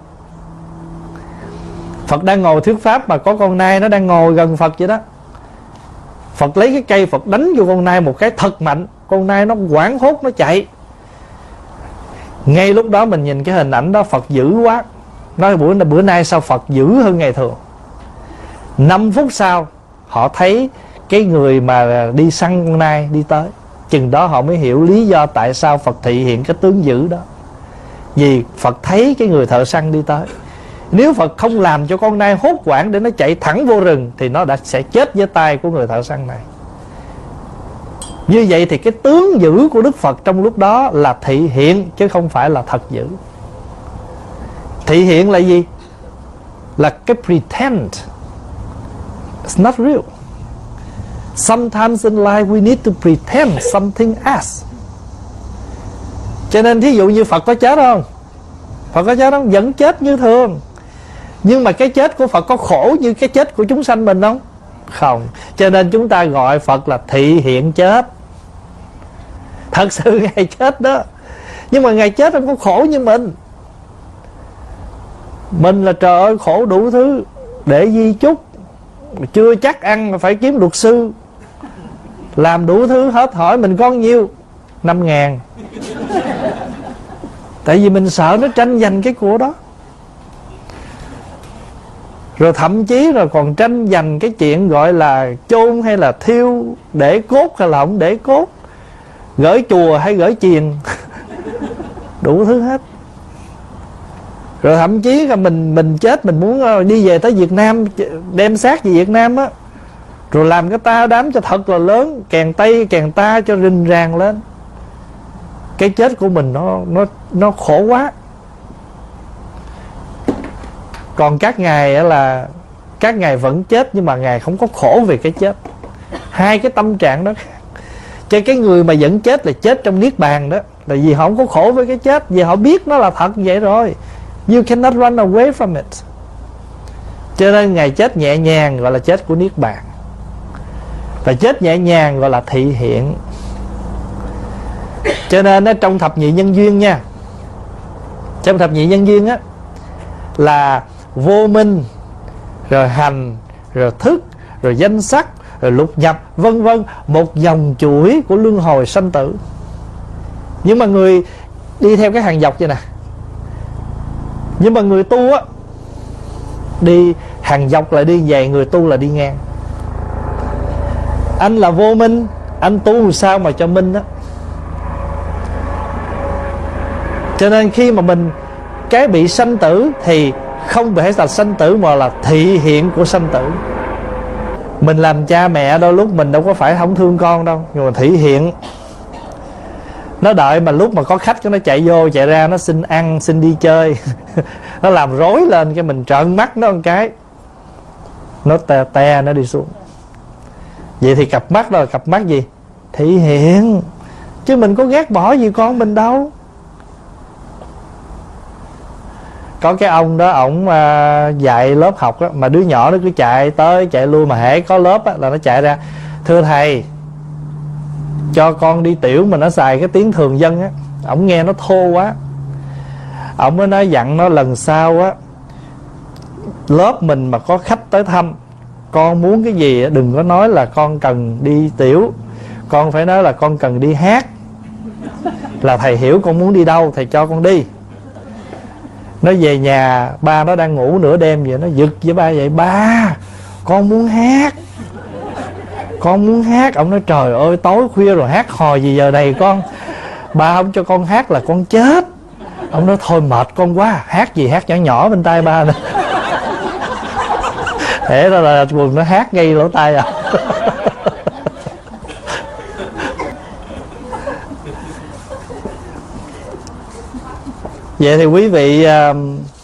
Phật đang ngồi thuyết pháp mà có con nai nó đang ngồi gần Phật vậy đó. Phật lấy cái cây Phật đánh vô con nai một cái thật mạnh. Con nai nó hoảng hốt nó chạy. Ngay lúc đó mình nhìn cái hình ảnh đó, Phật dữ quá. Nói bữa, bữa nay sao Phật dữ hơn ngày thường. Năm phút sau họ thấy cái người mà đi săn con nai đi tới. Chừng đó họ mới hiểu lý do tại sao Phật thị hiện cái tướng dữ đó. Vì Phật thấy cái người thợ săn đi tới. Nếu Phật không làm cho con nai hốt hoảng để nó chạy thẳng vô rừng, thì nó đã sẽ chết với tay của người thợ săn này. Như vậy thì cái tướng dữ của Đức Phật trong lúc đó là thị hiện, chứ không phải là thật dữ. Thị hiện là gì? Là cái pretend. It's not real. Sometimes in life we need to pretend something else. Cho nên thí dụ như Phật có chết không? Phật có chết không? Vẫn chết như thường. Nhưng mà cái chết của Phật có khổ như cái chết của chúng sanh mình không? Không. Cho nên chúng ta gọi Phật là thị hiện chết. Thật sự Ngài chết đó. Nhưng mà Ngài chết không có khổ như mình. Mình là trời ơi khổ đủ thứ. Để di chúc, chưa chắc ăn mà phải kiếm luật sư, làm đủ thứ hết. Hỏi mình có nhiêu? Năm ngàn. Tại vì mình sợ nó tranh giành cái của đó. Rồi thậm chí rồi còn tranh giành cái chuyện gọi là chôn hay là thiêu, để cốt hay là không để cốt, gửi chùa hay gửi chiền. Đủ thứ hết. Rồi thậm chí là mình mình chết, mình muốn đi về tới Việt Nam, đem xác về Việt Nam á, rồi làm cái ta đám cho thật là lớn, kèn tây kèn ta cho rình ràng lên. Cái chết của mình nó nó nó khổ quá. Còn các ngài là các ngài vẫn chết, nhưng mà ngài không có khổ về cái chết. Hai cái tâm trạng đó khác. Cho cái người mà vẫn chết là chết trong niết bàn đó, là vì họ không có khổ với cái chết, vì họ biết nó là thật vậy rồi. You cannot run away from it. Cho nên ngài chết nhẹ nhàng gọi là chết của niết bàn, và chết nhẹ nhàng gọi là thị hiện. Cho nên trong thập nhị nhân duyên nha, trong thập nhị nhân duyên á, là vô minh, rồi hành, rồi thức, rồi danh sắc, rồi lục nhập, vân vân, một dòng chuỗi của luân hồi sanh tử. Nhưng mà người đi theo cái hàng dọc vậy nè, Nhưng mà người tu á, đi hàng dọc là đi về, người tu là đi ngang. Anh là vô minh, anh tu làm sao mà cho minh á. Cho nên khi mà mình cái bị sanh tử thì không phải là sanh tử mà là thị hiện của sanh tử. Mình làm cha mẹ đôi lúc mình đâu có phải không thương con đâu, nhưng mà thị hiện. Nó đợi mà lúc mà có khách nó chạy vô chạy ra, nó xin ăn xin đi chơi nó làm rối lên, cái mình trợn mắt nó một cái, nó te te nó đi xuống. Vậy thì cặp mắt đó là cặp mắt gì? Thị hiện. Chứ mình có ghét bỏ gì con mình đâu. Có cái ông đó, ổng à, dạy lớp học đó, mà đứa nhỏ nó cứ chạy tới chạy lui, mà hễ có lớp á, là nó chạy ra: thưa thầy, cho con đi tiểu. Mà nó xài cái tiếng thường dân á, ổng nghe nó thô quá. Ổng mới nói dặn nó lần sau á, lớp mình mà có khách tới thăm, con muốn cái gì đừng có nói là con cần đi tiểu, con phải nói là con cần đi hát, là thầy hiểu con muốn đi đâu, thầy cho con đi. Nó về nhà, ba nó đang ngủ nửa đêm vậy, nó giật với ba vậy: ba, con muốn hát, con muốn hát. Ông nói: trời ơi, tối khuya rồi hát hò gì giờ này con, ba không cho con hát là con chết. Ông nói: thôi mệt con quá, hát gì hát nhỏ nhỏ bên tai ba nè. Thế đó là quần nó hát ngay lỗ tai à. Vậy thì quý vị uh,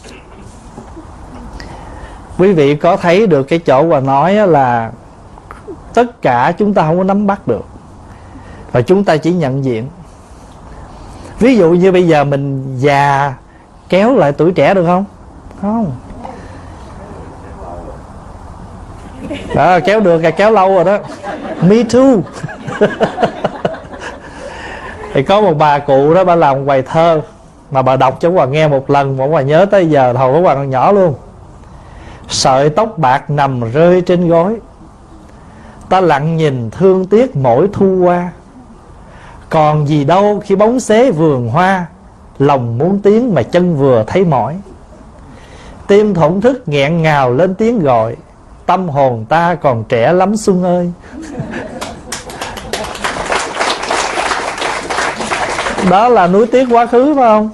quý vị có thấy được cái chỗ Hòa nói là tất cả chúng ta không có nắm bắt được, và chúng ta chỉ nhận diện. Ví dụ như bây giờ mình già kéo lại tuổi trẻ được không? Không. Đó, kéo được, kéo lâu rồi đó. Me too. Thì có một bà cụ đó, bà làm một bài thơ mà bà đọc cho Hòa nghe một lần mà Hòa nhớ tới giờ, hồi của Hòa còn nhỏ luôn. Sợi tóc bạc nằm rơi trên gối, ta lặng nhìn thương tiếc mỗi thu qua. Còn gì đâu khi bóng xế vườn hoa, lòng muốn tiến mà chân vừa thấy mỏi. Tim thổn thức nghẹn ngào lên tiếng gọi, tâm hồn ta còn trẻ lắm Xuân ơi. Đó là nuối tiếc quá khứ, phải không?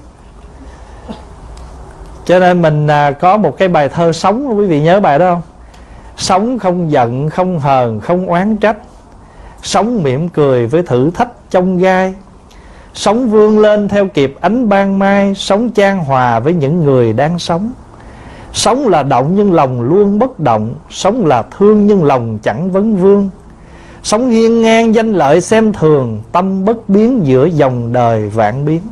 Cho nên mình à, có một cái bài thơ sống, quý vị nhớ bài đó không? Sống không giận, không hờn, không oán trách, sống mỉm cười với thử thách trong gai, sống vươn lên theo kịp ánh ban mai, sống chan hòa với những người đang sống. Sống là động nhưng lòng luôn bất động, sống là thương nhưng lòng chẳng vấn vương, sống hiên ngang danh lợi xem thường, tâm bất biến giữa dòng đời vạn biến.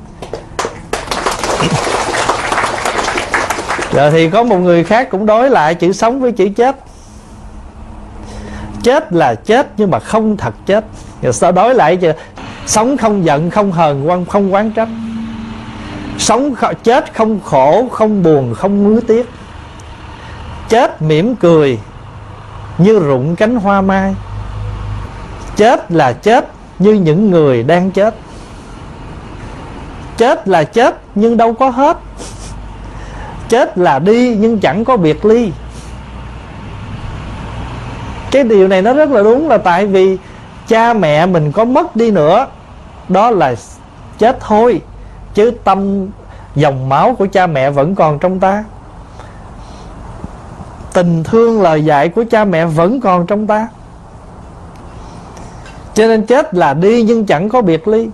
Rồi thì có một người khác cũng đối lại chữ sống với chữ chết. Chết là chết nhưng mà không thật chết. Rồi sao đối lại chứ? Sống không giận, không hờn, không oán trách. Sống chết không khổ, không buồn, không nuối tiếc. Chết mỉm cười như rụng cánh hoa mai. Chết là chết như những người đang chết. Chết là chết nhưng đâu có hết. Chết là đi nhưng chẳng có biệt ly. Cái điều này nó rất là đúng, là tại vì cha mẹ mình có mất đi nữa, đó là chết thôi, chứ tâm dòng máu của cha mẹ vẫn còn trong ta. Tình thương lời dạy của cha mẹ vẫn còn trong ta. Cho nên chết là đi nhưng chẳng có biệt ly.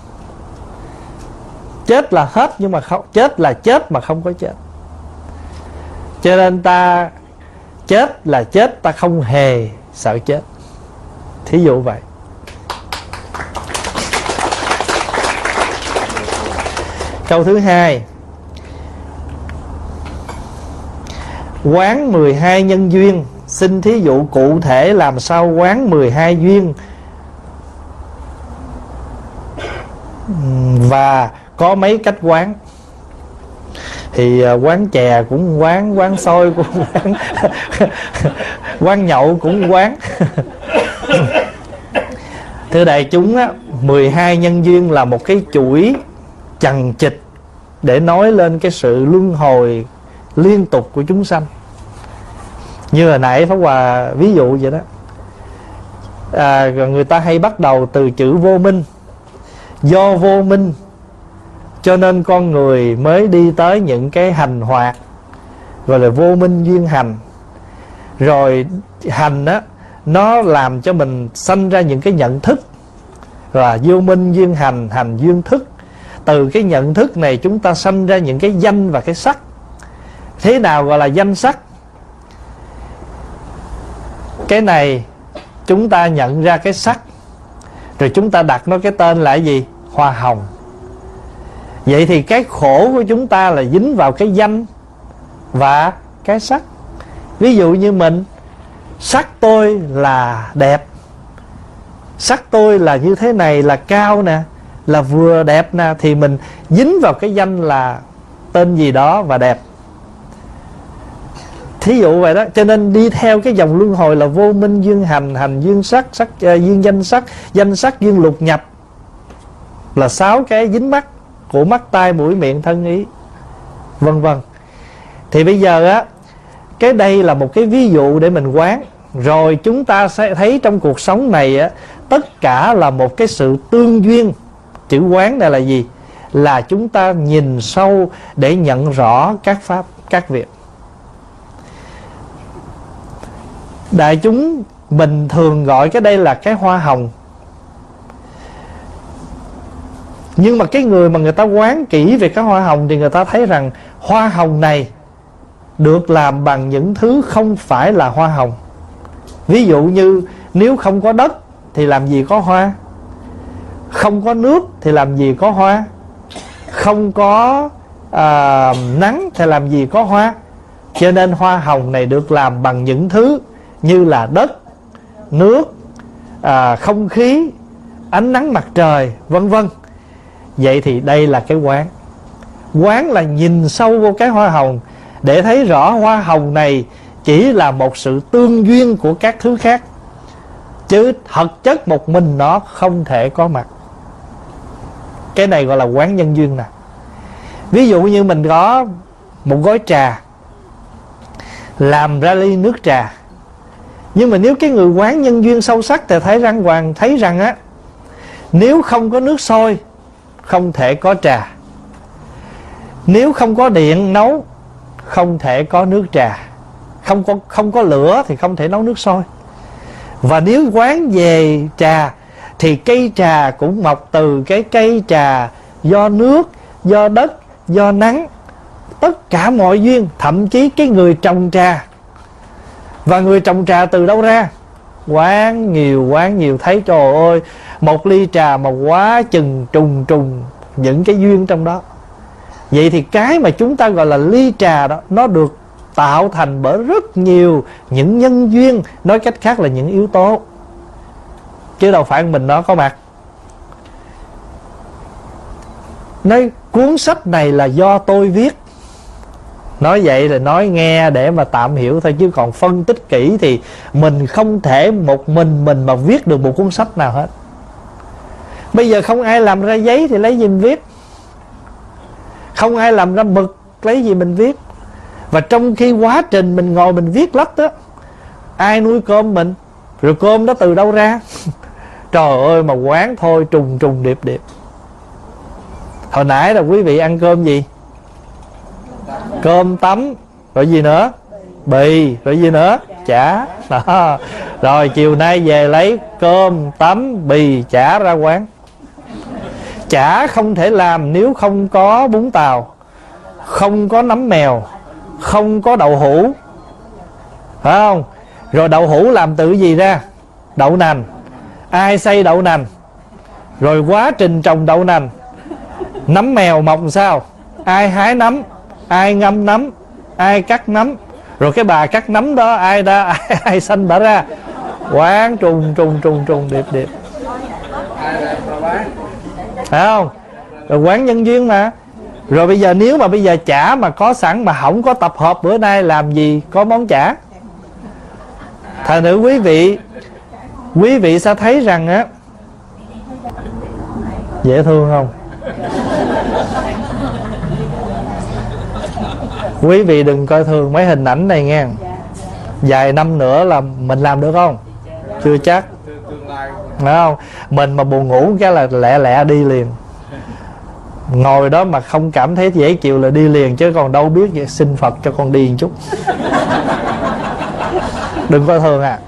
Chết là hết nhưng mà không, chết là chết mà không có chết. Cho nên ta chết là chết, ta không hề sợ chết. Thí dụ vậy. Câu thứ hai, quán mười hai nhân duyên. Xin thí dụ cụ thể làm sao quán mười hai duyên, và có mấy cách quán. Thì quán chè cũng quán, quán xôi cũng quán, quán nhậu cũng quán. Thưa đại chúng á, mười hai nhân duyên là một cái chuỗi chằng chịt để nói lên cái sự luân hồi liên tục của chúng sanh. Như hồi nãy Pháp Hòa ví dụ vậy đó. à, Người ta hay bắt đầu từ chữ vô minh. Do vô minh cho nên con người mới đi tới những cái hành hoạt, gọi là vô minh duyên hành. Rồi hành á, nó làm cho mình sanh ra những cái nhận thức, và vô minh duyên hành, hành duyên thức. Từ cái nhận thức này chúng ta sanh ra những cái danh và cái sắc. Thế nào gọi là danh sắc? Cái này chúng ta nhận ra cái sắc, rồi chúng ta đặt nó cái tên là cái gì? Hoa hồng. Vậy thì cái khổ của chúng ta là dính vào cái danh và cái sắc. Ví dụ như mình, sắc tôi là đẹp, sắc tôi là như thế này, là cao nè, là vừa đẹp nè, thì mình dính vào cái danh là tên gì đó và đẹp. Thí dụ vậy đó. Cho nên đi theo cái dòng luân hồi là vô minh duyên hành, hành duyên sắc, sắc uh, duyên danh sắc, danh sắc duyên lục nhập, là sáu cái dính mắc của mắt, tai, mũi, miệng, thân, ý, vân vân. Thì bây giờ á, cái đây là một cái ví dụ để mình quán. Rồi chúng ta sẽ thấy trong cuộc sống này á, tất cả là một cái sự tương duyên. Chữ quán này là gì? Là chúng ta nhìn sâu để nhận rõ các pháp, các việc. Đại chúng mình thường gọi cái đây là cái hoa hồng. Nhưng mà cái người mà người ta quán kỹ về cái hoa hồng thì người ta thấy rằng hoa hồng này được làm bằng những thứ không phải là hoa hồng. Ví dụ như nếu không có đất thì làm gì có hoa, không có nước thì làm gì có hoa, không có à, nắng thì làm gì có hoa. Cho nên hoa hồng này được làm bằng những thứ như là đất, nước, à, không khí, ánh nắng mặt trời, vân vân. Vậy thì đây là cái quán. Quán là nhìn sâu vô cái hoa hồng để thấy rõ hoa hồng này chỉ là một sự tương duyên của các thứ khác, chứ thực chất một mình nó không thể có mặt. Cái này gọi là quán nhân duyên nè. Ví dụ như mình có một gói trà, làm ra ly nước trà. Nhưng mà nếu cái người quán nhân duyên sâu sắc thì thấy rằng Hoàng thấy rằng á, nếu không có nước sôi không thể có trà, nếu không có điện nấu không thể có nước trà, không có không có lửa thì không thể nấu nước sôi. Và nếu quán về trà thì cây trà cũng mọc từ cái cây trà do nước, do đất, do nắng, tất cả mọi duyên. Thậm chí cái người trồng trà, và người trồng trà từ đâu ra? Quán nhiều, quán nhiều, thấy trời ơi, một ly trà mà quá chừng trùng trùng những cái duyên trong đó. Vậy thì cái mà chúng ta gọi là ly trà đó, nó được tạo thành bởi rất nhiều những nhân duyên, nói cách khác là những yếu tố, chứ đâu phải mình nó có mặt. Nói cuốn sách này là do tôi viết, nói vậy là nói nghe để mà tạm hiểu thôi, chứ còn phân tích kỹ thì mình không thể một mình mình mà viết được một cuốn sách nào hết. Bây giờ không ai làm ra giấy thì lấy gì mình viết, không ai làm ra mực lấy gì mình viết. Và trong khi quá trình mình ngồi mình viết lách đó, ai nuôi cơm mình, rồi cơm đó từ đâu ra? Trời ơi, mà quán thôi trùng trùng điệp điệp. Hồi nãy là quý vị ăn cơm gì? Cơm tấm, rồi gì nữa? Bì, rồi gì nữa? Chả đó. Rồi chiều nay về lấy cơm, tấm, bì, chả ra quán. Chả không thể làm nếu không có bún tàu, không có nấm mèo, không có đậu hũ, phải không? Rồi đậu hũ làm từ gì ra? Đậu nành. Ai xay đậu nành? Rồi quá trình trồng đậu nành. Nấm mèo mọc sao? Ai hái nấm? Ai ngâm nấm? Ai cắt nấm? Rồi cái bà cắt nấm đó ai đã ai, ai sanh bả ra? Quán trùng trùng trùng trùng điệp điệp, phải không? Rồi quán nhân duyên mà. Rồi bây giờ nếu mà bây giờ chả mà có sẵn mà không có tập hợp bữa nay làm gì có món chả. Thành nữ quý vị, quý vị sẽ thấy rằng á, dễ thương không? Quý vị đừng coi thường mấy hình ảnh này nghe. Vài năm nữa là mình làm được không? Chưa chắc. Phải không? Mình mà buồn ngủ cái là lẹ lẹ đi liền. Ngồi đó mà không cảm thấy dễ chịu là đi liền, chứ còn đâu biết vậy, xin Phật cho con đi một chút. Đừng coi thường à.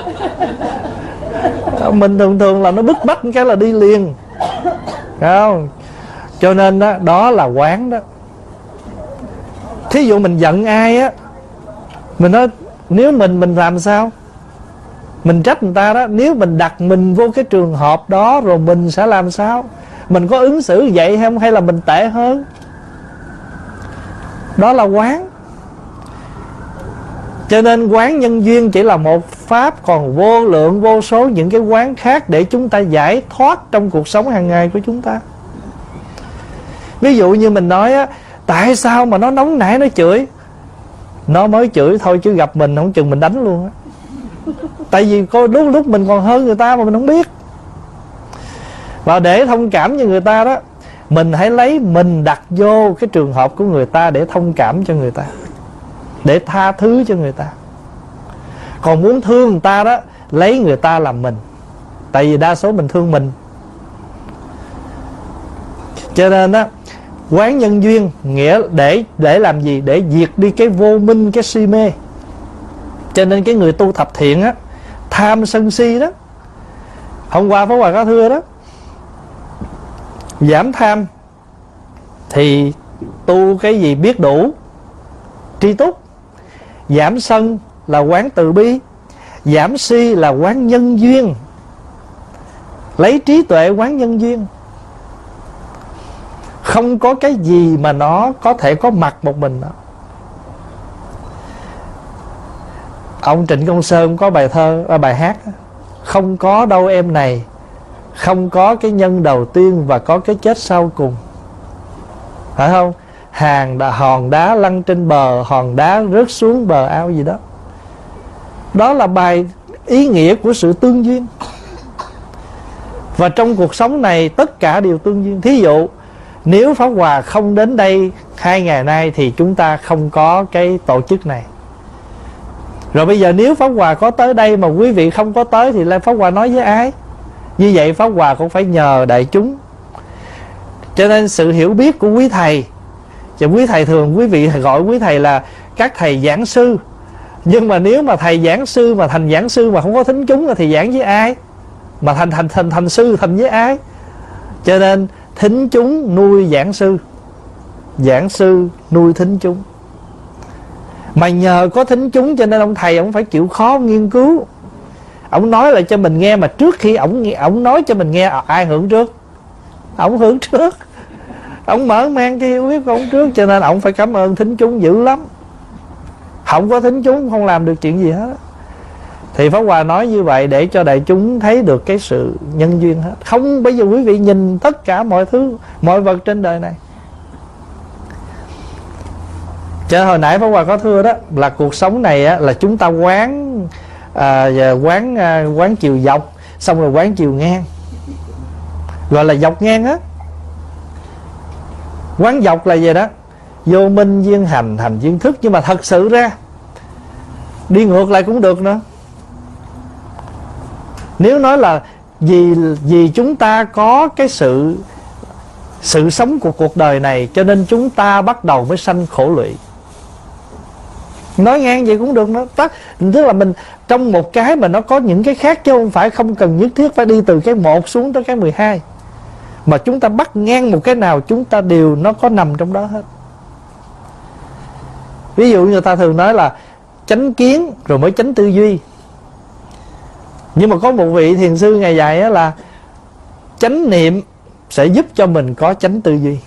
Mình thường thường là nó bức bách cái là đi liền. Phải không? Cho nên đó, đó là quán đó. Thí dụ mình giận ai á, mình nói nếu mình mình làm sao? Mình trách người ta đó. Nếu mình đặt mình vô cái trường hợp đó rồi mình sẽ làm sao? Mình có ứng xử vậy không? Hay là mình tệ hơn? Đó là quán. Cho nên quán nhân duyên chỉ là một pháp, còn vô lượng vô số những cái quán khác để chúng ta giải thoát trong cuộc sống hàng ngày của chúng ta. Ví dụ như mình nói á, tại sao mà nó nóng nảy nó chửi? Nó mới chửi thôi chứ gặp mình không chừng mình đánh luôn á. Tại vì có lúc lúc mình còn hơn người ta mà mình không biết. Và để thông cảm cho người ta đó, mình hãy lấy mình đặt vô cái trường hợp của người ta để thông cảm cho người ta, để tha thứ cho người ta. Còn muốn thương người ta đó, lấy người ta làm mình. Tại vì đa số mình thương mình. Cho nên đó, quán nhân duyên nghĩa để để làm gì? Để diệt đi cái vô minh, cái si mê. Cho nên cái người tu thập thiện á, tham sân si đó, hôm qua Pháp Hòa có thưa đó, giảm tham thì tu cái gì? Biết đủ, tri túc. Giảm sân là quán từ bi. Giảm si là quán nhân duyên. Lấy trí tuệ quán nhân duyên. Không có cái gì mà nó có thể có mặt một mình đó. Ông Trịnh Công Sơn có bài thơ, bài hát: không có đâu em này, không có cái nhân đầu tiên và có cái chết sau cùng. Phải không? Hàng đà, hòn đá lăn trên bờ, hòn đá rớt xuống bờ ao gì đó. Đó là bài ý nghĩa của sự tương duyên. Và trong cuộc sống này tất cả đều tương duyên. Thí dụ nếu Pháp Hòa không đến đây hai ngày nay thì chúng ta không có cái tổ chức này. Rồi bây giờ nếu Pháp Hòa có tới đây mà quý vị không có tới thì Pháp Hòa nói với ai? Như vậy Pháp Hòa cũng phải nhờ đại chúng. Cho nên sự hiểu biết của quý thầy, và quý thầy thường quý vị gọi quý thầy là các thầy giảng sư. Nhưng mà nếu mà thầy giảng sư mà thành giảng sư mà không có thính chúng thì giảng với ai? Mà thành thành thành thành sư thành với ai? Cho nên thính chúng nuôi giảng sư, giảng sư nuôi thính chúng. Mà nhờ có thính chúng cho nên ông thầy ông phải chịu khó nghiên cứu. Ông nói lại cho mình nghe, mà trước khi ông ông nói cho mình nghe, ai hưởng trước? Ông hưởng trước. Ông mở mang cái hiểu biết của ông trước. Cho nên ông phải cảm ơn thính chúng dữ lắm. Không có thính chúng không làm được chuyện gì hết. Thì Pháp Hòa nói như vậy để cho đại chúng thấy được cái sự nhân duyên hết. Không, bây giờ quý vị nhìn tất cả mọi thứ, mọi vật trên đời này. Cho hồi nãy Pháp Hòa có thưa đó, là cuộc sống này á, là chúng ta quán à, quán à, quán chiều dọc, xong rồi quán chiều ngang, gọi là dọc ngang á. Quán dọc là gì đó? Vô minh duyên hành, hành duyên thức. Nhưng mà thật sự ra đi ngược lại cũng được nữa. Nếu nói là vì vì chúng ta có cái sự sự sống của cuộc đời này, cho nên chúng ta bắt đầu mới sanh khổ lụy. Nói ngang vậy cũng được nữa. Tức là mình trong một cái mà nó có những cái khác, chứ không phải không cần nhất thiết phải đi từ cái một xuống tới cái mười hai. Mà chúng ta bắt ngang một cái nào, chúng ta đều nó có nằm trong đó hết. Ví dụ người ta thường nói là chánh kiến rồi mới chánh tư duy. Nhưng mà có một vị thiền sư ngày dạy á là chánh niệm sẽ giúp cho mình có chánh tư duy.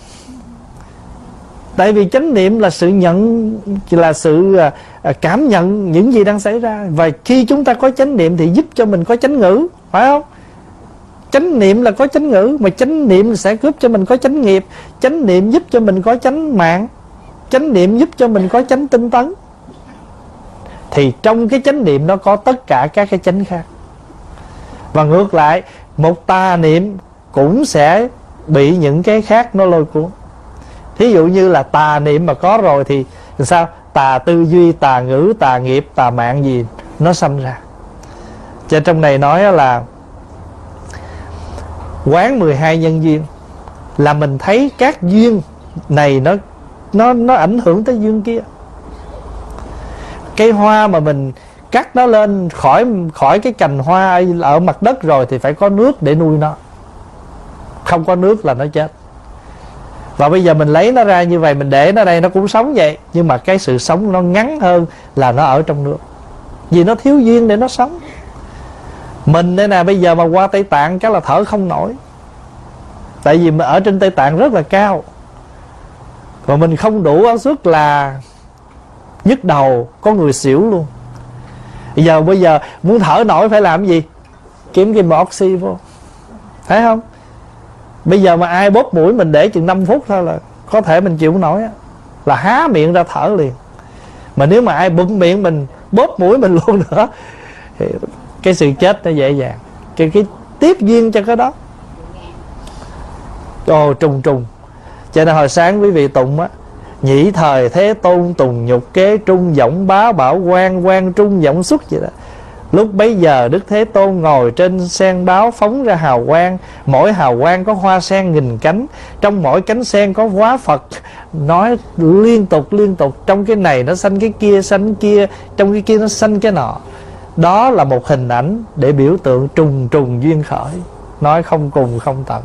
Tại vì chánh niệm là sự nhận, là sự cảm nhận những gì đang xảy ra. Và khi chúng ta có chánh niệm thì giúp cho mình có chánh ngữ, phải không? Chánh niệm là có chánh ngữ, mà chánh niệm sẽ giúp cho mình có chánh nghiệp. Chánh niệm giúp cho mình có chánh mạng. Chánh niệm giúp cho mình có chánh tinh tấn. Thì trong cái chánh niệm nó có tất cả các cái chánh khác. Và ngược lại, một tà niệm cũng sẽ bị những cái khác nó lôi cuốn. Thí dụ như là tà niệm mà có rồi thì Thì sao? Tà tư duy, tà ngữ, tà nghiệp, tà mạng gì nó sanh ra. Cho trong này nói là quán mười hai nhân duyên, là mình thấy các duyên này nó nó nó ảnh hưởng tới duyên kia. Cây hoa mà mình cắt nó lên khỏi khỏi cái cành hoa ở mặt đất rồi thì phải có nước để nuôi nó. Không có nước là nó chết. Và bây giờ mình lấy nó ra như vậy, mình để nó đây, nó cũng sống vậy, nhưng mà cái sự sống nó ngắn hơn là nó ở trong nước, vì nó thiếu duyên để nó sống. Mình đây nè, bây giờ mà qua Tây Tạng chắc là thở không nổi, tại vì ở trên Tây Tạng rất là cao, và mình không đủ áo suất là nhức đầu, có người xỉu luôn. Bây giờ bây giờ muốn thở nổi phải làm gì? Kiếm cái bộ oxy vô, thấy không? Bây giờ mà ai bóp mũi mình để chừng năm phút thôi là có thể mình chịu không nổi á, là há miệng ra thở liền. Mà nếu mà ai bụm miệng mình, bóp mũi mình luôn nữa thì cái sự chết nó dễ dàng. Cái, cái tiếp duyên cho cái đó. Ồ, trùng trùng. Cho nên hồi sáng quý vị tụng á: nhĩ thời Thế Tôn tùng nhục kế trung võng bá bảo quan, quan trung võng xuất vậy đó. Lúc bấy giờ Đức Thế Tôn ngồi trên sen báo phóng ra hào quang, mỗi hào quang có hoa sen nghìn cánh, trong mỗi cánh sen có hóa Phật. Nói liên tục liên tục, trong cái này nó sanh cái kia, sanh cái kia, trong cái kia nó sanh cái nọ. Đó là một hình ảnh để biểu tượng trùng trùng duyên khởi, nói không cùng không tận.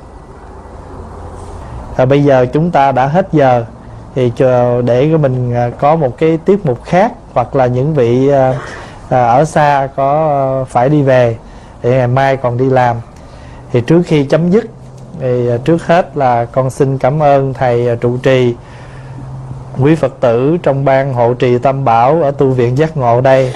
Và bây giờ chúng ta đã hết giờ, thì chờ để mình có một cái tiết mục khác, hoặc là những vị à, ở xa có phải đi về để ngày mai còn đi làm. Thì trước khi chấm dứt thì trước hết là con xin cảm ơn thầy trụ trì, quý Phật tử trong ban hộ trì Tam Bảo ở tu viện Giác Ngộ đây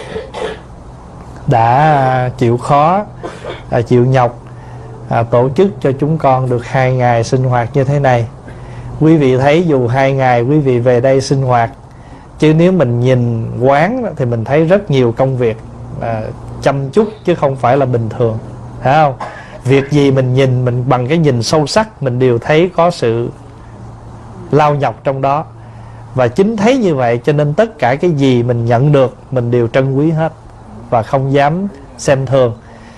đã chịu khó, chịu nhọc à, tổ chức cho chúng con được hai ngày sinh hoạt như thế này. Quý vị thấy dù hai ngày quý vị về đây sinh hoạt, chứ nếu mình nhìn quán thì mình thấy rất nhiều công việc à, chăm chút chứ không phải là bình thường, thấy không? Việc gì mình nhìn mình bằng cái nhìn sâu sắc, mình đều thấy có sự lao nhọc trong đó. Và chính thấy như vậy cho nên tất cả cái gì mình nhận được mình đều trân quý hết, và không dám xem thường.